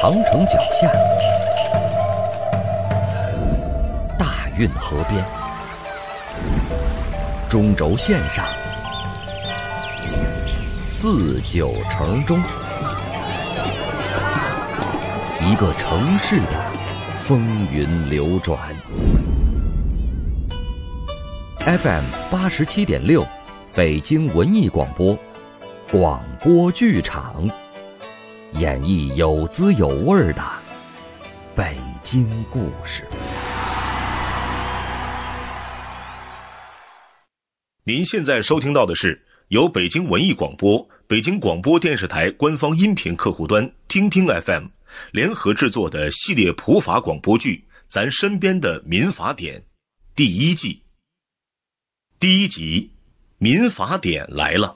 长城脚下，大运河边，中轴线上，四九城中，一个城市的风云流转。FM 87.6，北京文艺广播，广播剧场，演绎有滋有味的北京故事。 您现在收听到的是由北京文艺广播、北京广播电视台官方音频客户端听听 FM 联合制作的系列普法广播剧《咱身边的民法典》第一季第一集，民法典来了。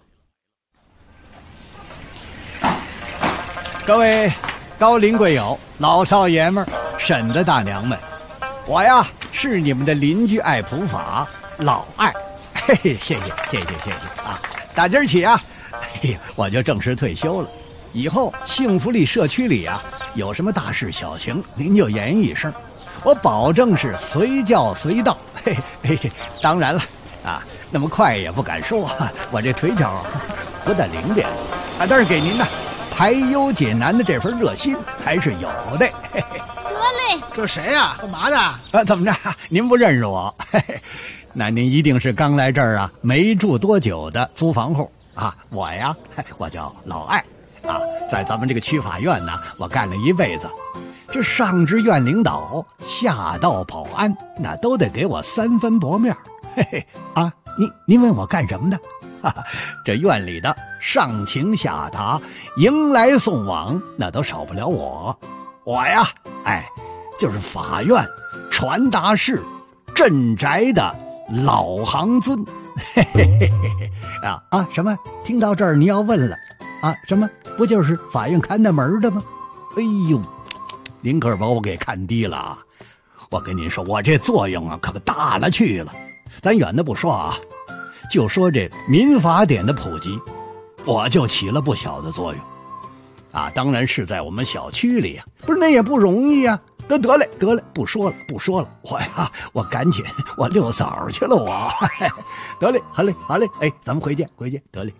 各位高龄贵友、老少爷们儿、婶子大娘们，我呀是你们的邻居爱普法老艾，嘿嘿，谢谢啊！打今儿起啊，我就正式退休了。以后幸福里社区里啊，有什么大事小情，您就言一声，我保证是随叫随到。嘿，当然了啊，那么快也不敢说，我这腿脚不大灵便啊，但是给您呢排忧解难的这份热心还是有的。嘿嘿， 得嘞， 这谁呀？干嘛的？ 怎么着？您不认识我？嘿嘿，那您一定是刚来这儿啊，没住多久的租房户啊。我呀，我叫老艾啊，在咱们这个区法院呢，我干了一辈子。这上至院领导，下到保安，那都得给我3分薄面。嘿嘿啊，您问我干什么的？哈哈，这院里的上情下达、迎来送往，那都少不了我。我呀，就是法院传达室镇宅的老行尊。嘿嘿嘿嘿啊！什么？听到这儿你要问了啊？什么？不就是法院看的门的吗？哎呦，您可把我给看低了啊！我跟您说，我这作用啊可大了去了。咱远的不说啊，就说这民法典的普及，我就起了不小的作用啊。当然是在我们小区里啊，不是那也不容易啊。得嘞，不说了，我赶紧我遛枣去了我。得嘞，好嘞，咱们回见，得嘞。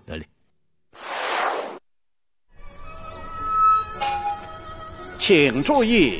请注意，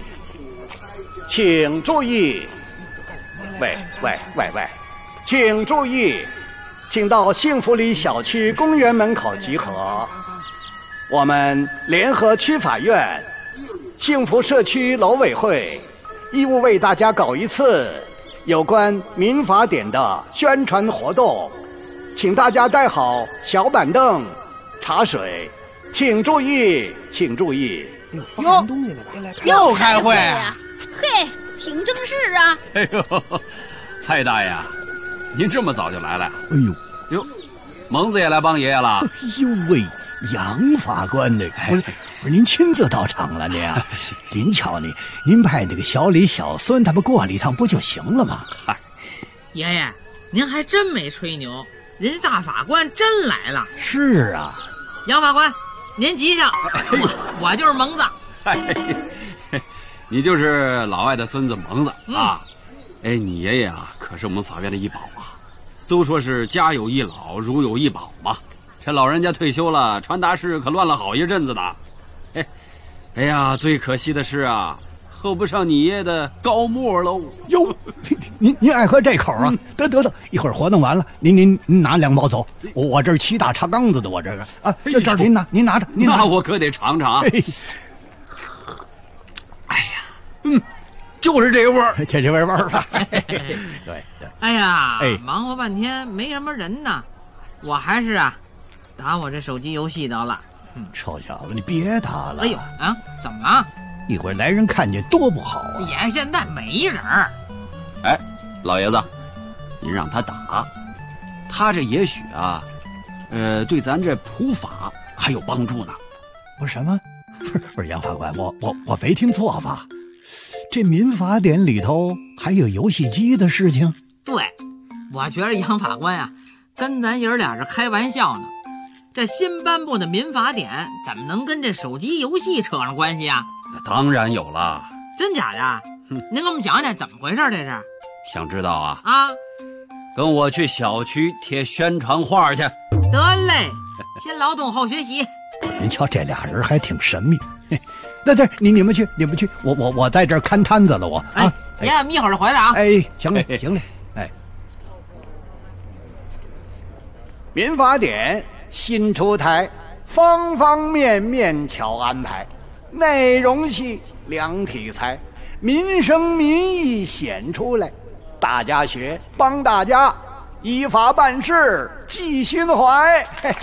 喂，请注意，请到幸福里小区公园门口集合。我们联合区法院、幸福社区楼委会义务为大家搞一次有关民法典的宣传活动，请大家带好小板凳、茶水，请注意。 哟，又开会啊？嘿，挺正式啊！ 哎呦，蔡大爷，您这么早就来了？ 哎呦， 蒙子也来帮爷爷了？ 哎呦喂，杨法官的，不是您亲自到场了您啊？您瞧您派这个小李、小孙他们过来一趟不就行了吗？ 嗨， 爷爷，您还真没吹牛，人家大法官真来了。 是啊， 杨法官，您吉祥。我就是蒙子。 你就是老外的孙子蒙子啊。你爷爷啊可是我们法院的一宝啊，都说是家有一老如有一宝嘛。这老人家退休了，传达室可乱了好一阵子呢。哎呀，最可惜的是啊，喝不上你爷的高沫喽。 哟，您爱喝这口啊？得，一会儿活动完了，您拿2包走。我这7大茶缸子的，我这个啊，这您拿着。 那我可得尝尝。哎呀，就是这味儿， 这味儿吧。对。 哎呀，忙活半天没什么人呢，我还是打我这手机游戏得了。 臭小子，你别打了。 哎呦啊，怎么了？ 一会儿来人看见多不好啊！ 也现在没人。 老爷子，您让他打，他这也许啊，对咱这普法还有帮助呢。 我什么？不是杨法官，我没听错吧？这民法典里头还有游戏机的事情？ 对，我觉得杨法官呀，跟咱爷俩这开玩笑呢。这新颁布的民法典怎么能跟这手机游戏扯上关系啊？ 当然有了。 真假的？您给我们讲讲怎么回事这是？ 想知道啊？ 啊， 跟我去小区贴宣传画去。 得嘞，先劳动后学习。 您瞧这俩人还挺神秘。对，你们去，我在这儿看摊子了，我啊。 爷爷，一会儿就回来啊。 哎，行嘞。哎，民法典新出台，方方面面巧安排，内容细，量体裁，民生民意显出来，大家学，帮大家依法办事，记心怀。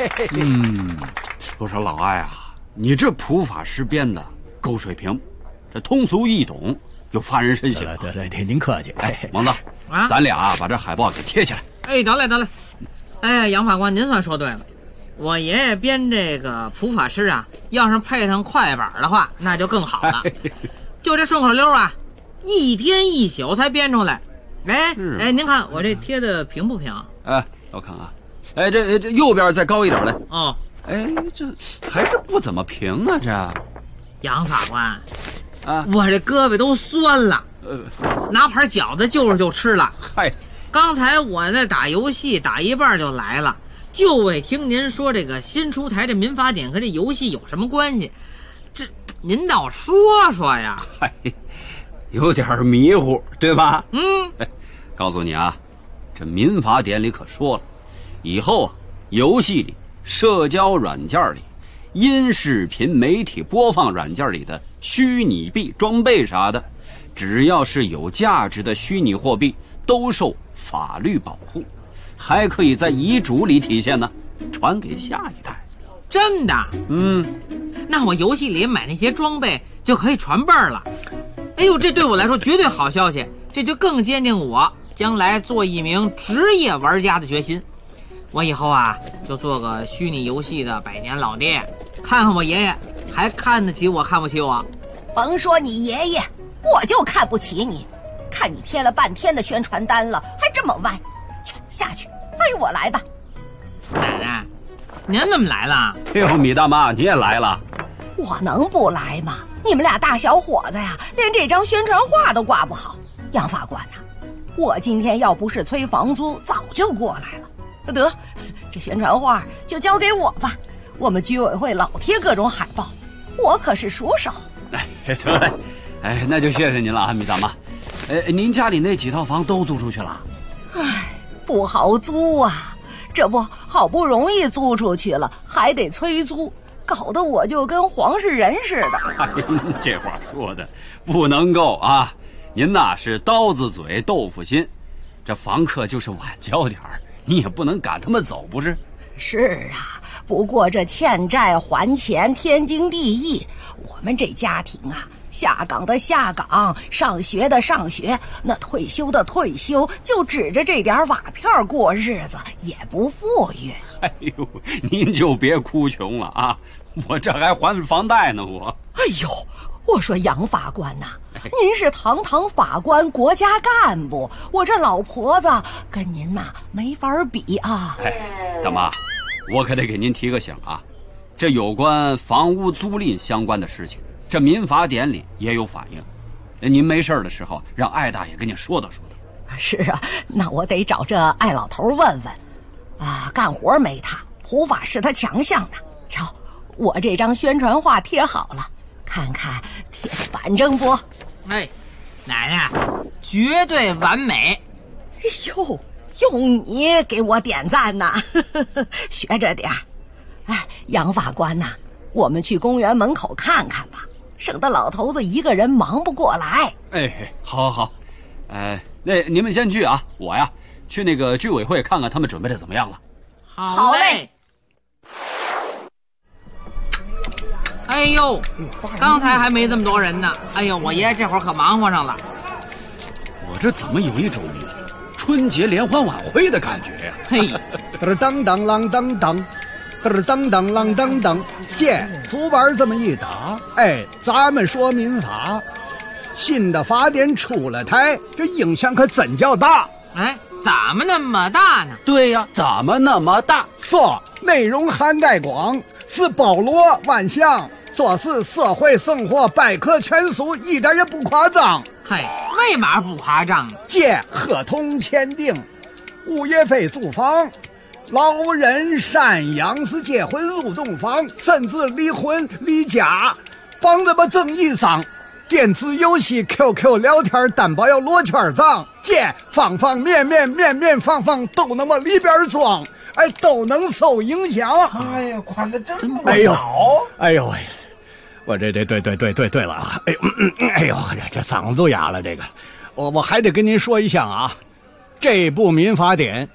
我说老艾啊，你这普法师编的够水平，这通俗易懂又发人深省。 对，您客气。 蒙子，咱俩把这海报给贴起来。 哎，得嘞。哎，杨法官，您算说对了。我爷爷编这个普法师啊，要是配上快板的话，那就更好了。就这顺口溜啊，一天一宿才编出来。哎，您看我这贴的平不平？ 哎，我看啊，哎，这右边再高一点来。 哦， 哎，这还是不怎么平啊，这。 杨法官， 啊， 我这胳膊都酸了，拿盘饺子就吃了。 嗨， 刚才我那打游戏打一半就来了，就为听您说这个新出台这民法典和这游戏有什么关系？这您倒说说呀。 嗨，有点迷糊，对吧？告诉你啊，这民法典里可说了，以后啊，游戏里、社交软件里、音视频媒体播放软件里的虚拟币、装备啥的，只要是有价值的虚拟货币，都受法律保护，还可以在遗嘱里体现呢，传给下一代。 真的？那我游戏里买那些装备就可以传辈儿了。哎呦，这对我来说绝对好消息，这就更坚定我将来做一名职业玩家的决心。我以后啊，就做个虚拟游戏的百年老爹，看看我爷爷还看得起我看不起我。 甭说你爷爷，我就看不起你，看你贴了半天的宣传单了，还这么歪，去下去，跟我来吧。 奶奶，您怎么来了？ 哎呦，米大妈，你也来了？ 我能不来吗？你们俩大小伙子呀，连这张宣传画都挂不好。杨法官呐，我今天要不是催房租，早就过来了。得，这宣传画就交给我吧，我们居委会老贴各种海报，我可是熟手。 哎，得嘞，哎，那就谢谢您了啊，米大妈。您家里那几套房都租出去了？ 哎，不好租啊，这不好不容易租出去了，还得催租，搞得我就跟黄世仁似的。 哎，这话说的不能够啊！您呐是刀子嘴豆腐心，这房客就是晚交点儿，你也不能赶他们走，不是？ 是啊，不过这欠债还钱天经地义，我们这家庭啊，下岗的下岗，上学的上学，那退休的退休，就指着这点瓦片过日子，也不富裕。 哎呦，您就别哭穷了啊！我这还还房贷呢，我。 哎呦，我说杨法官呐，您是堂堂法官，国家干部，我这老婆子跟您呐没法比啊。 哎，大妈，我可得给您提个醒啊，这有关房屋租赁相关的事情，这民法典里也有反映。您没事的时候，让艾大爷跟您说道说道。 是啊，那我得找这艾老头问问。啊，干活没他，普法是他强项呢。瞧，我这张宣传画贴好了，看看贴的板正不？ 哎，奶奶，绝对完美。 哎呦，用你给我点赞呐，学着点儿。哎，杨法官呐，我们去公园门口看看吧，省得老头子一个人忙不过来。 哎，好好好，那你们先去啊，我呀去那个居委会看看他们准备的怎么样了。 好嘞。哎呦，刚才还没这么多人呢。哎呦，我爷爷这会儿可忙活上了。 我这怎么有一种春节联欢晚会的感觉呀？ 嘿， 当当啷当当，当当啷当当，见竹板这么一打，哎，咱们说民法，新的法典出了台，这影响可真叫大。 哎，怎么那么大呢？ 对呀，怎么那么大？ 说内容涵盖广，是包罗万象， 做事社会生活百科全书，一点也不夸张。 嘿，为嘛不夸张？ 借合同签订，物业费租房，老人赡养是结婚入洞房，甚至离婚离家，帮着把争议上。电子游戏 QQ 聊天担保要罗圈账，借方方面面方方都能往里边装，哎，都能受影响。 哎呀，管得真不少。哎呦，我这对了啊！哎呦，这嗓子都哑了。这个，我还得跟您说一下啊，这部民法典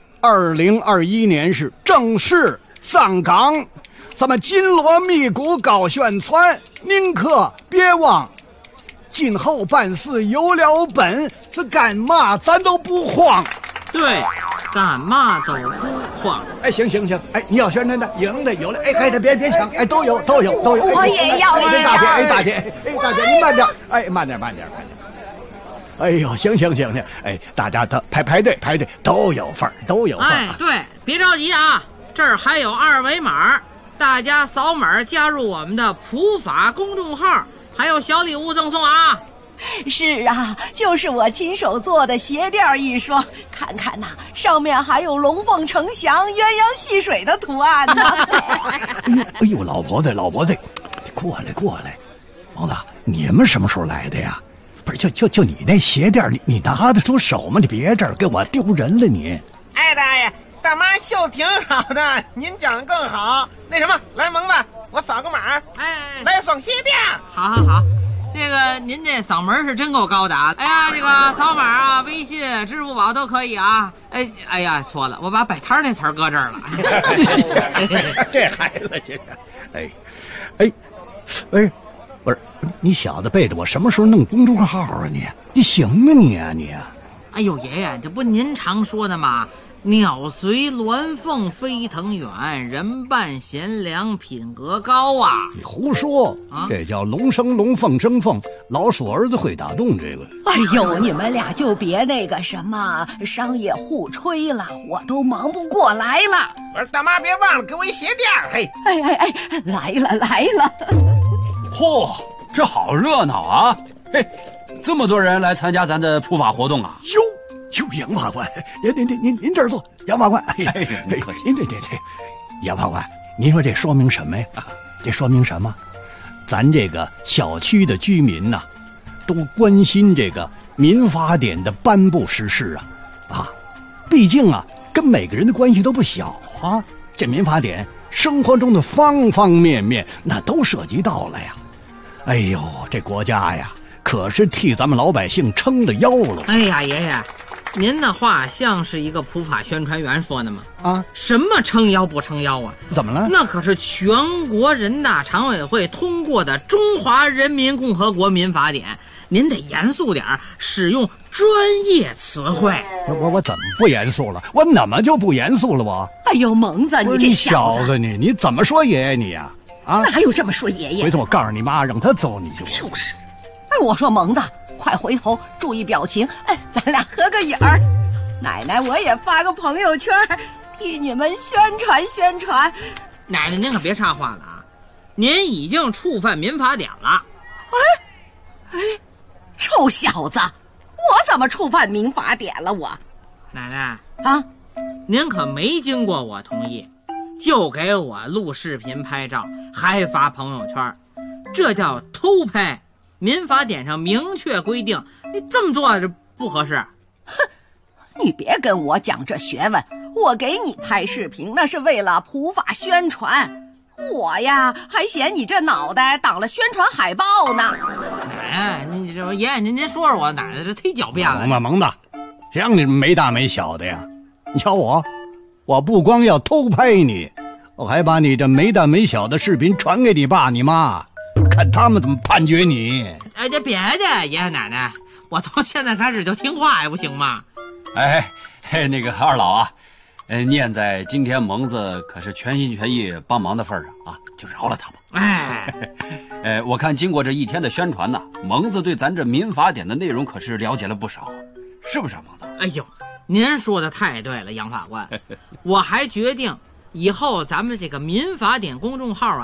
，2021年是正式上岗，咱们紧锣密鼓搞宣传，您可别忘。今后办事有了本，是干嘛咱都不慌。 对，干嘛都不慌。 哎，行，哎，你要宣传的，赢的有了，哎，还得别抢，哎，都有。 我也要。 大姐，您慢点，哎，慢点。哎呦，行，哎，大家都排队，都有份儿。 哎，对，别着急啊，这儿还有2维码，大家扫码加入我们的普法公众号。还有小礼物赠送啊！ 是啊，就是我亲手做的鞋垫1双，看看呐，上面还有龙凤呈祥、鸳鸯戏水的图案呢。 哎呦，老婆子，过来，王子，你们什么时候来的呀？不是，就你那鞋垫，你拿得出手吗？你别这儿给我丢人了你！ 哎，大爷，大妈绣挺好的，您讲的更好。那什么，来萌子。我扫个码，来双鞋垫。 好，这个您这嗓门是真够高的啊！哎呀，这个扫码啊，微信、支付宝都可以啊。哎呀，错了，我把摆摊那词儿搁这儿了。 这孩子，这哎，不是你小子背着我什么时候弄公众号啊你行啊你？ 哎呦，爷爷，这不您常说的吗？鸟随鸾凤飞腾远，人伴贤良品格高啊！ 你胡说啊！这叫龙生龙，凤生凤，老鼠儿子会打洞。这个， 哎呦，你们俩就别那个什么商业互吹了，我都忙不过来了。 我说大妈别忘了给我一鞋垫。嘿， 哎，来了！ 嚯，这好热闹啊！嘿，这么多人来参加咱的普法活动啊！ 哟，杨法官，您这儿坐，杨法官。您这，杨法官，您说这说明什么呀？这说明什么？咱这个小区的居民呐，都关心这个民法典的颁布实施啊，毕竟啊，跟每个人的关系都不小啊。这民法典生活中的方方面面，那都涉及到了呀。哎呦，这国家呀，可是替咱们老百姓撑了腰了。 哎呀，爷爷。您的话像是一个普法宣传员说的吗？ 啊， 什么撑腰不撑腰啊？ 怎么了？ 那可是全国人大常委会通过的《中华人民共和国民法典》，您得严肃点，使用专业词汇。 我怎么不严肃了？我怎么就不严肃了？我？ 哎呦，蒙子，你这小子，你怎么说爷爷你呀？啊， 哪有这么说爷爷？ 回头我告诉你妈，让他揍你去。 就是，哎，我说蒙子。快回头注意表情，哎，咱俩合个影儿。奶奶，我也发个朋友圈，替你们宣传。 奶奶，您可别插话了啊！您已经触犯民法典了。 哎，臭小子，我怎么触犯民法典了？我， 奶奶啊， 您可没经过我同意，就给我录视频拍照，还发朋友圈，这叫偷拍。民法典上明确规定，你这么做这不合适。 哼，你别跟我讲这学问，我给你拍视频那是为了普法宣传，我呀还嫌你这脑袋挡了宣传海报呢。 奶奶，您这爷爷您说说我奶奶这忒狡辩了。 蒙子，谁让你没大没小的呀？你瞧我不光要偷拍你，我还把你这没大没小的视频传给你爸你妈。看他们怎么判决你。 哎，这别的爷爷奶奶，我从现在开始就听话呀，不行吗？ 那个二老啊，念在今天蒙子可是全心全意帮忙的份上啊，就饶了他吧。我看经过这一天的宣传呢，蒙子对咱这民法典的内容可是了解了不少，是不是啊，蒙子？ 哎呦，您说的太对了，杨法官。我还决定以后咱们这个民法典公众号啊，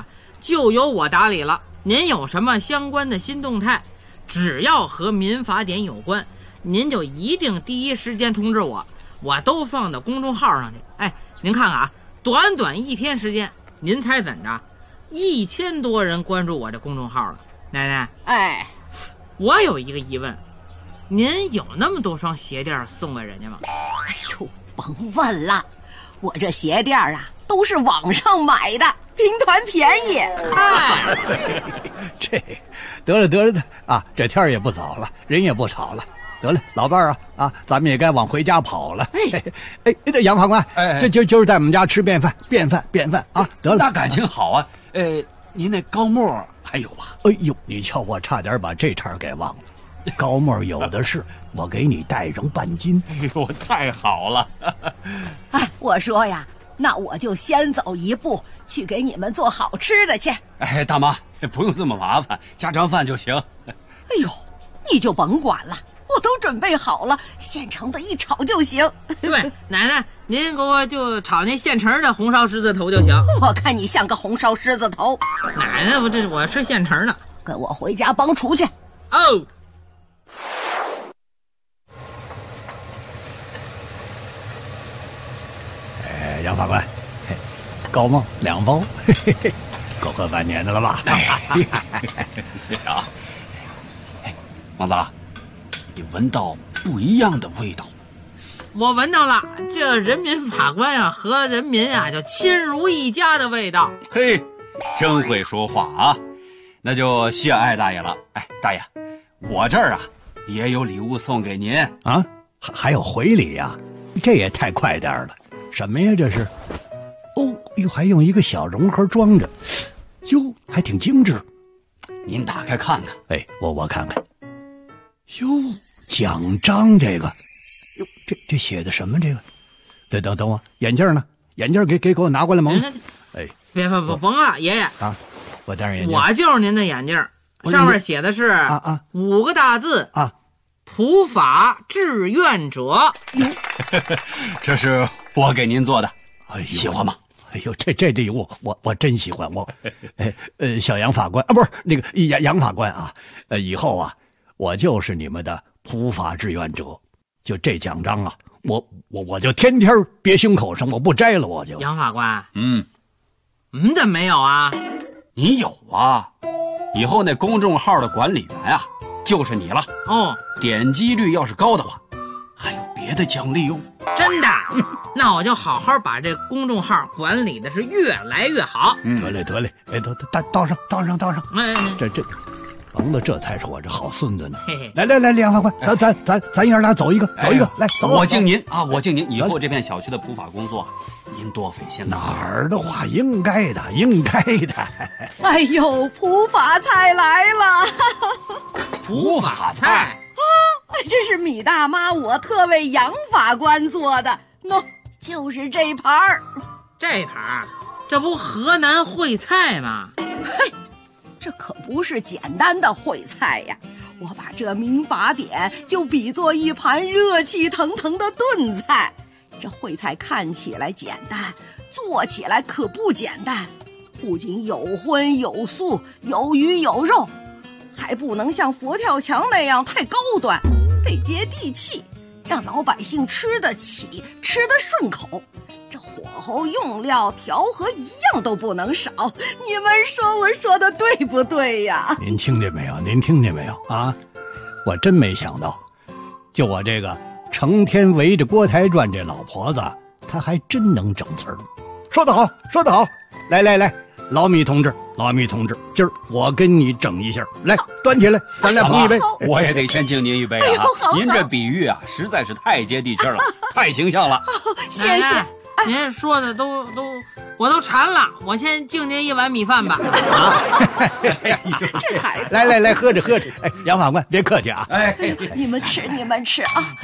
就由我打理了。您有什么相关的新动态，只要和民法典有关，您就一定第一时间通知我，我都放到公众号上去。哎，您看看啊，短短1天时间，您猜怎着？1000多人关注我这公众号了。奶奶， 哎， 我有一个疑问，您有那么多双鞋垫送给人家吗？ 哎呦，甭问了，我这鞋垫啊都是网上买的，兵团便宜。 嗨， 这得了得了啊，这天也不早了，人也不吵了。得了，老伴儿啊，咱们也该往回家跑了。哎，杨法官，今儿在我们家吃便饭啊！得了， 那感情好啊。您那高沫还有吧？ 哎呦，你瞧我差点把这茬给忘了，高沫有的是，我给你带上半斤。 哎呦，太好了！ 哎，我说呀，那我就先走一步，去给你们做好吃的去。 哎，大妈，不用这么麻烦，家常饭就行。 哎呦，你就甭管了。我都准备好了，现成的一炒就行。 对，奶奶，您给我就炒那现成的红烧狮子头就行。 我看你像个红烧狮子头。 奶奶，我吃现成的。 跟我回家帮厨去。 哦。 杨法官，高梦2包，够喝半年的了吧？ 啊，王子，你闻到不一样的味道？ 我闻到了，这人民法官啊和人民啊就亲如一家的味道。 嘿，真会说话啊！那就谢艾大爷了。哎，大爷，我这儿啊也有礼物送给您啊，还有回礼呀？这也太快点了。什么呀这是？哦哟，还用一个小容盒装着，哟，还挺精致。 您打开看看。 哎，我看看。哟，奖章这个，哟，这写的什么？这个，等我，眼镜呢？眼镜给我拿过来蒙。哎， 别甭了，爷爷啊，我戴上眼镜。 我就是您的眼镜，上面写的是5个大字啊， 普法志愿者。 这是我给您做的， 喜欢吗？哎呦，这礼物我真喜欢。小杨法官啊，不是那个杨法官啊，以后啊，我就是你们的普法志愿者。就这奖章啊，我就天天别胸口上，我不摘了我就。 杨法官，怎么没有啊？ 你有啊，以后那公众号的管理员啊，就是你了。 哦， 点击率要是高的话，还有别的奖励哟。 真的？那我就好好把这公众号管理的是越来越好。 得嘞，哎，倒上。 哎， 这甭了，这才是我这好孙子呢。来，杨法官，咱爷俩走一个，来，走。 我敬您啊，我敬您。以后这片小区的普法工作，您多费心。 哪儿的话，应该的。 哎呦，普法菜来了！ 普法菜啊，这是米大妈我特为杨法官做的，就是这盘儿。 这盘儿，这不河南烩菜吗？ 嘿，这可不是简单的烩菜呀！我把这民法典就比作一盘热气腾腾的炖菜。这烩菜看起来简单，做起来可不简单。不仅有荤有素，有鱼有肉，还不能像佛跳墙那样太高端，得接地气，让老百姓吃得起，吃得顺口。这火候、用料、调和一样都不能少。你们说我说的对不对呀？ 您听见没有啊？我真没想到，就我这个成天围着锅台转这老婆子，她还真能整词儿。说得好，来，老米同志，今儿我跟你整一下，来，端起来，咱俩碰一杯。 我也得先敬您一杯啊！您这比喻啊，实在是太接地气了，太形象了。 谢谢。 您说的我都馋了，我先敬您一碗米饭吧。 这孩子， 来，喝着。哎，杨法官别客气啊。 哎，你们吃啊。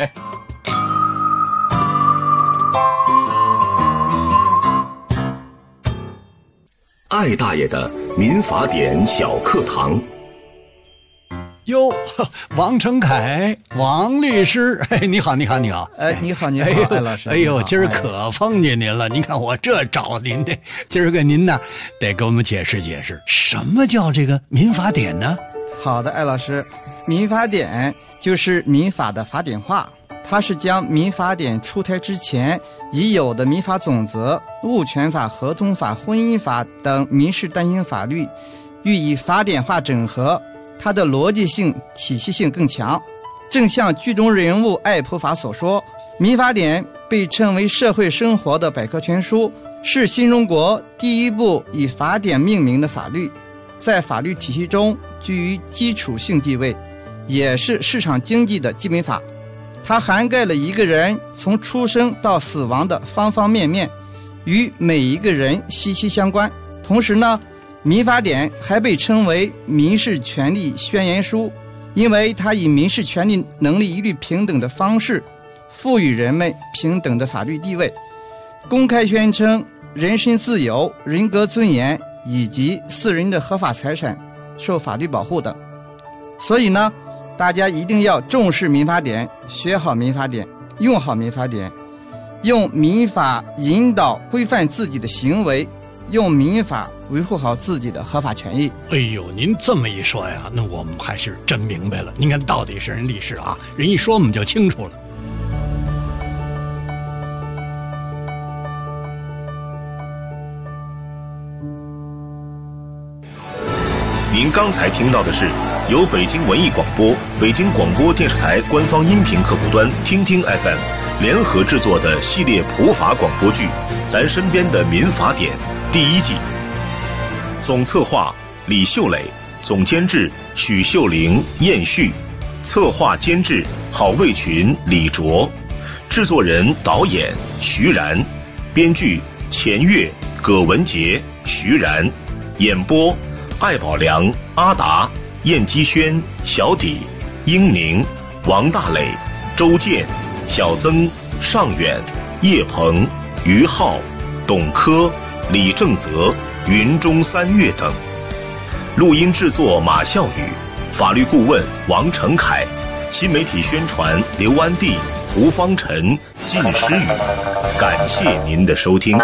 艾大爷的民法典小课堂。 哟，王成凯，王律师，你好，你好，你好。 你好，你好，艾老师。 哎呦，今儿可碰见您了。您看我这找您的，今儿个您呢，得给我们解释解释，什么叫这个民法典呢？ 好的，艾老师，民法典就是民法的法典化，它是将民法典出台之前已有的民法总则、物权法、合同法、婚姻法等民事单行法律予以法典化整合，它的逻辑性、体系性更强。正像剧中人物爱普法所说，民法典被称为社会生活的百科全书，是新中国第一部以法典命名的法律，在法律体系中居于基础性地位，也是市场经济的基本法。它涵盖了一个人从出生到死亡的方方面面，与每一个人息息相关。同时呢，民法典还被称为民事权利宣言书，因为它以民事权利能力一律平等的方式，赋予人们平等的法律地位，公开宣称人身自由、人格尊严以及私人的合法财产受法律保护等。所以呢，大家一定要重视民法典，学好民法典，用好民法典，用民法引导规范自己的行为，用民法维护好自己的合法权益。 哎呦，您这么一说呀，那我们还是真明白了。您看，到底是人律师啊，人一说我们就清楚了。 您刚才听到的是由北京文艺广播、北京广播电视台官方音频客户端听听 FM 联合制作的系列普法广播剧《咱身边的民法典》第1季。总策划李秀磊，总监制许秀玲、燕旭，策划监制郝卫群、李卓，制作人导演徐然，编剧钱月、葛文杰、徐然，演播艾宝良、阿达、燕基轩、小底、英宁、王大磊、周健、小曾、尚远、叶鹏、于浩、董科、李正泽、云中三月等。录音制作马孝宇，法律顾问王成凯，新媒体宣传刘安娣、胡方晨、靳诗雨。感谢您的收听。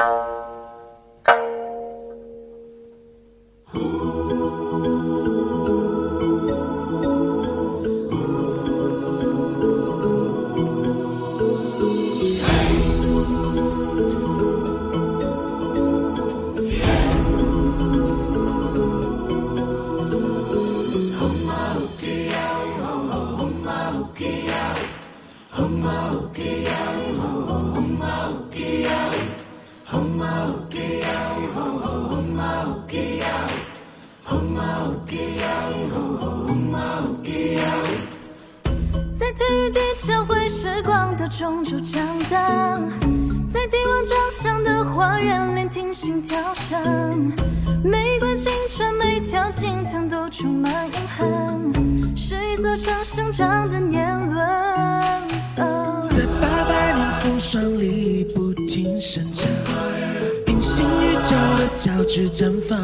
在体育地交汇时光的中州长大，在帝王掌上的花园聆听心跳声，玫瑰青春每条经堂都充满遗憾，是一座城生长的年轮。 在800年风霜里不停生长，平行宇宙的交织绽放，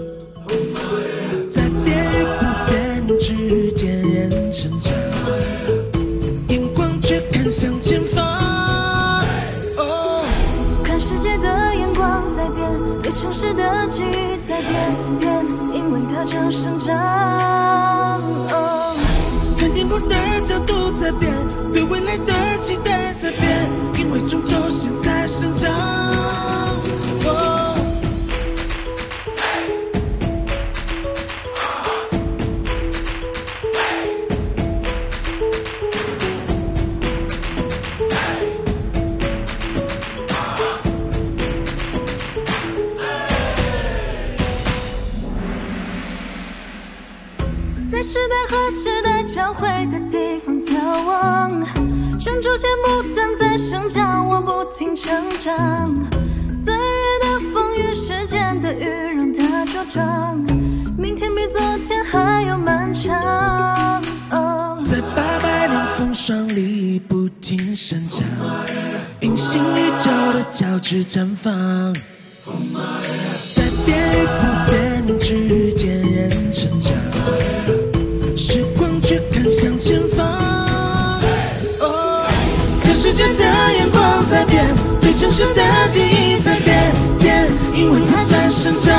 在变与不变之间人成长，眼光却看向前方。 看世界的眼光在变，对城市的记忆在变，因为它正生长。 看天空的角度在变，对未来的期待在变，因为终究现在生长。 在时代和时代交汇的地方眺望，春秋线不断在生长，我不停成长。岁月的风雨，时间的雨，让它茁壮。明天比昨天还要漫长。 在800年风霜里不停生长，平行宇宙的交织绽放，在变与不变之间人成长。时光生的记忆在变，因为它在生长。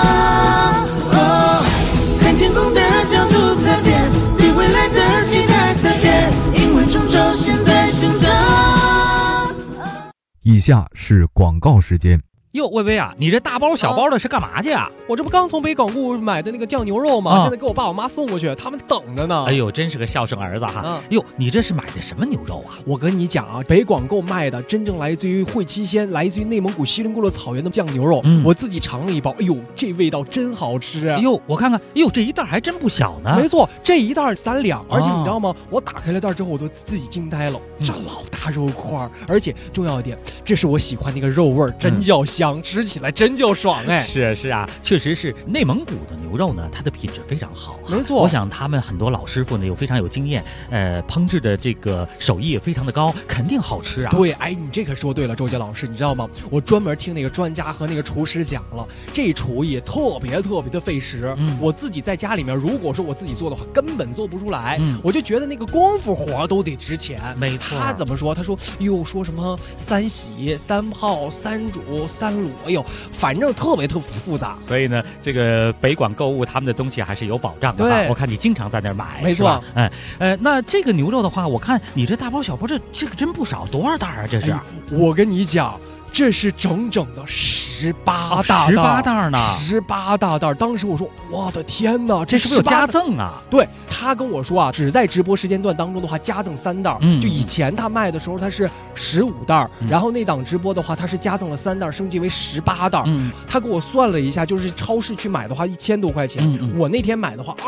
看天空的角度在变，对未来的期待在变，因为种种现在生长。 以下是广告时间。 哟，薇薇啊，你这大包小包的是干嘛去啊？ 我这不刚从北港固买的那个酱牛肉吗？现在给我爸我妈送过去，他们等着呢。 哎呦，真是个孝顺儿子哈！哟，你这是买的什么牛肉啊？ 我跟你讲啊，北广购卖的真正来自于会七鲜，来自于内蒙古锡林郭勒草原的酱牛肉，我自己尝了一包，哎呦，这味道真好吃！ 哎呦，我看看，哎呦，这一袋还真不小呢。 没错，这一袋3两，而且你知道吗？我打开了袋之后，我都自己惊呆了，这老大肉块，而且重要一点，这是我喜欢那个肉味，真叫香，吃起来真叫爽哎！ 是啊，确实是内蒙古的牛肉呢，它的品质非常好。 没错， 我想他们很多老师傅呢，非常有经验，烹制的这个手艺也非常的高，肯定好吃啊。 对，哎，你这可说对了，周杰老师，你知道吗？我专门听那个专家和那个厨师讲了，这厨艺特别的费时。我自己在家里面，如果说我自己做的话，根本做不出来。我就觉得那个功夫活都得值钱。 没错。 他怎么说？他说哟，说什么3洗、3泡、3煮、3卤，哎呦，反正特别复杂。 所以呢，这个北广购物他们的东西还是有保障的。对，我看你经常在那儿买。 没错。 那这个牛肉的话，我看你这大包小包，这个真不少，多少袋啊？这是？ 我跟你讲。这是整整的18大袋 ，18袋呢 ，18大袋。当时我说，我的天哪， 这是不是有加赠啊？ 对，他跟我说啊，只在直播时间段当中的话，加赠3袋。就以前他卖的时候，他是15袋，然后那档直播的话，他是加赠了3袋，升级为18袋。他给我算了一下，就是超市去买的话1000多块钱，我那天买的话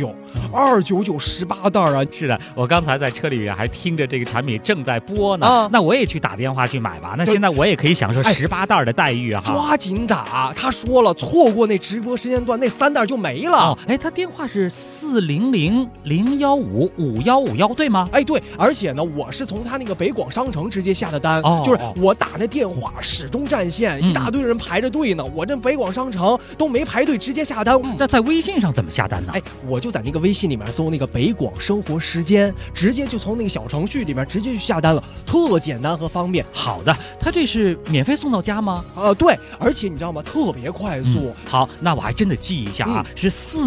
299，29918袋啊！ 是的，我刚才在车里还听着这个产品正在播呢，那我也去打电话去买吧。那现在我也可以享受18袋的待遇啊！ 抓紧打！他说了，错过那直播时间段，那3袋就没了。 他电话是400-015-5151，对吗？ 对，而且呢，我是从他那个北广商城直接下的单，就是我打那电话始终占线，一大堆人排着队呢。我这北广商城都没排队，直接下单。 那在微信上怎么下单呢？ 我就在那个微信里面搜那个北广生活时间，直接就从那个小程序里面直接去下单了，特简单和方便。 好的，他这是免费送到家吗？ 对，而且你知道吗？特别快速。 好，那我还真的记一下啊，是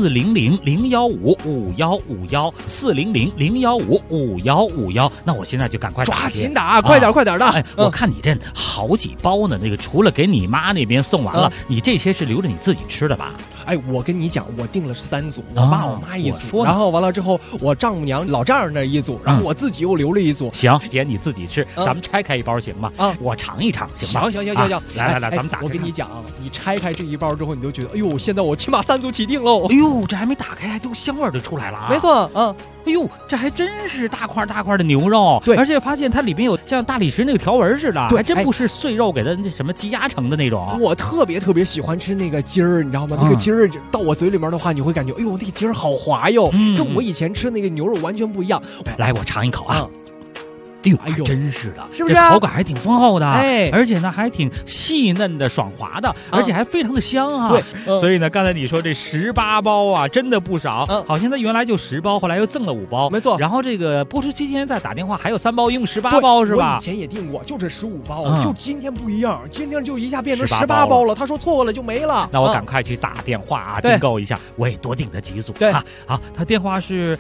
400-015-5151，400-015-5151。那我现在就赶快抓紧打，快点的！ 我看你这好几包呢，那个除了给你妈那边送完了，你这些是留着你自己吃的吧？ 我跟你讲，我订了3组，我爸我妈一组，然后完了之后，我丈母娘老丈人那一组，然后我自己又留了一组。 行，姐你自己吃，咱们拆开一包行吗？我尝一尝行吗？ 行， 来，咱们打开。 我跟你讲，你拆开这一包之后，你就觉得，哎呦，现在我起码3组起订喽。 哎呦，这还没打开，还都香味就出来了啊！ 没错， 哎呦，这还真是大块的牛肉， 对， 而且发现它里面有像大理石那个条纹似的，还真不是碎肉给它那什么积压成的那种。 我特别喜欢吃那个筋儿，你知道吗？那个筋儿到我嘴里面的话，你会感觉，哎呦，那个筋儿好滑哟，跟我以前吃那个牛肉完全不一样。 来，我尝一口啊。哎呦，真是的， 是不是？ 这口感还挺丰厚的，而且呢还挺细嫩的、爽滑的，而且还非常的香啊。 对， 所以呢，刚才你说这18包啊，真的不少。好像它原来就10包，后来又赠了5包， 没错。 然后这个播出期间再打电话，还有3包，一共18包是吧？ 我以前也订过，就这15包，就今天不一样，今天就一下变成18包了。他说错了就没了， 那我赶快去打电话啊，订购一下，我也多订了几组。 对， 好，他电话是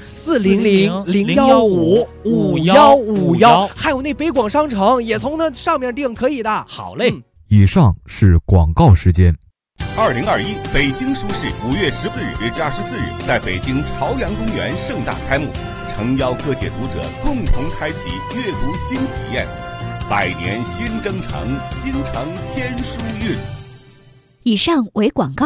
400-015-5151，还有那北广商城也从那上面订可以的。 好嘞。 以上是广告时间。 2021北京书市5月14日至24日在北京朝阳公园盛大开幕，诚邀各界读者共同开启阅读新体验。百年新征程，京城天书韵。 以上为广告。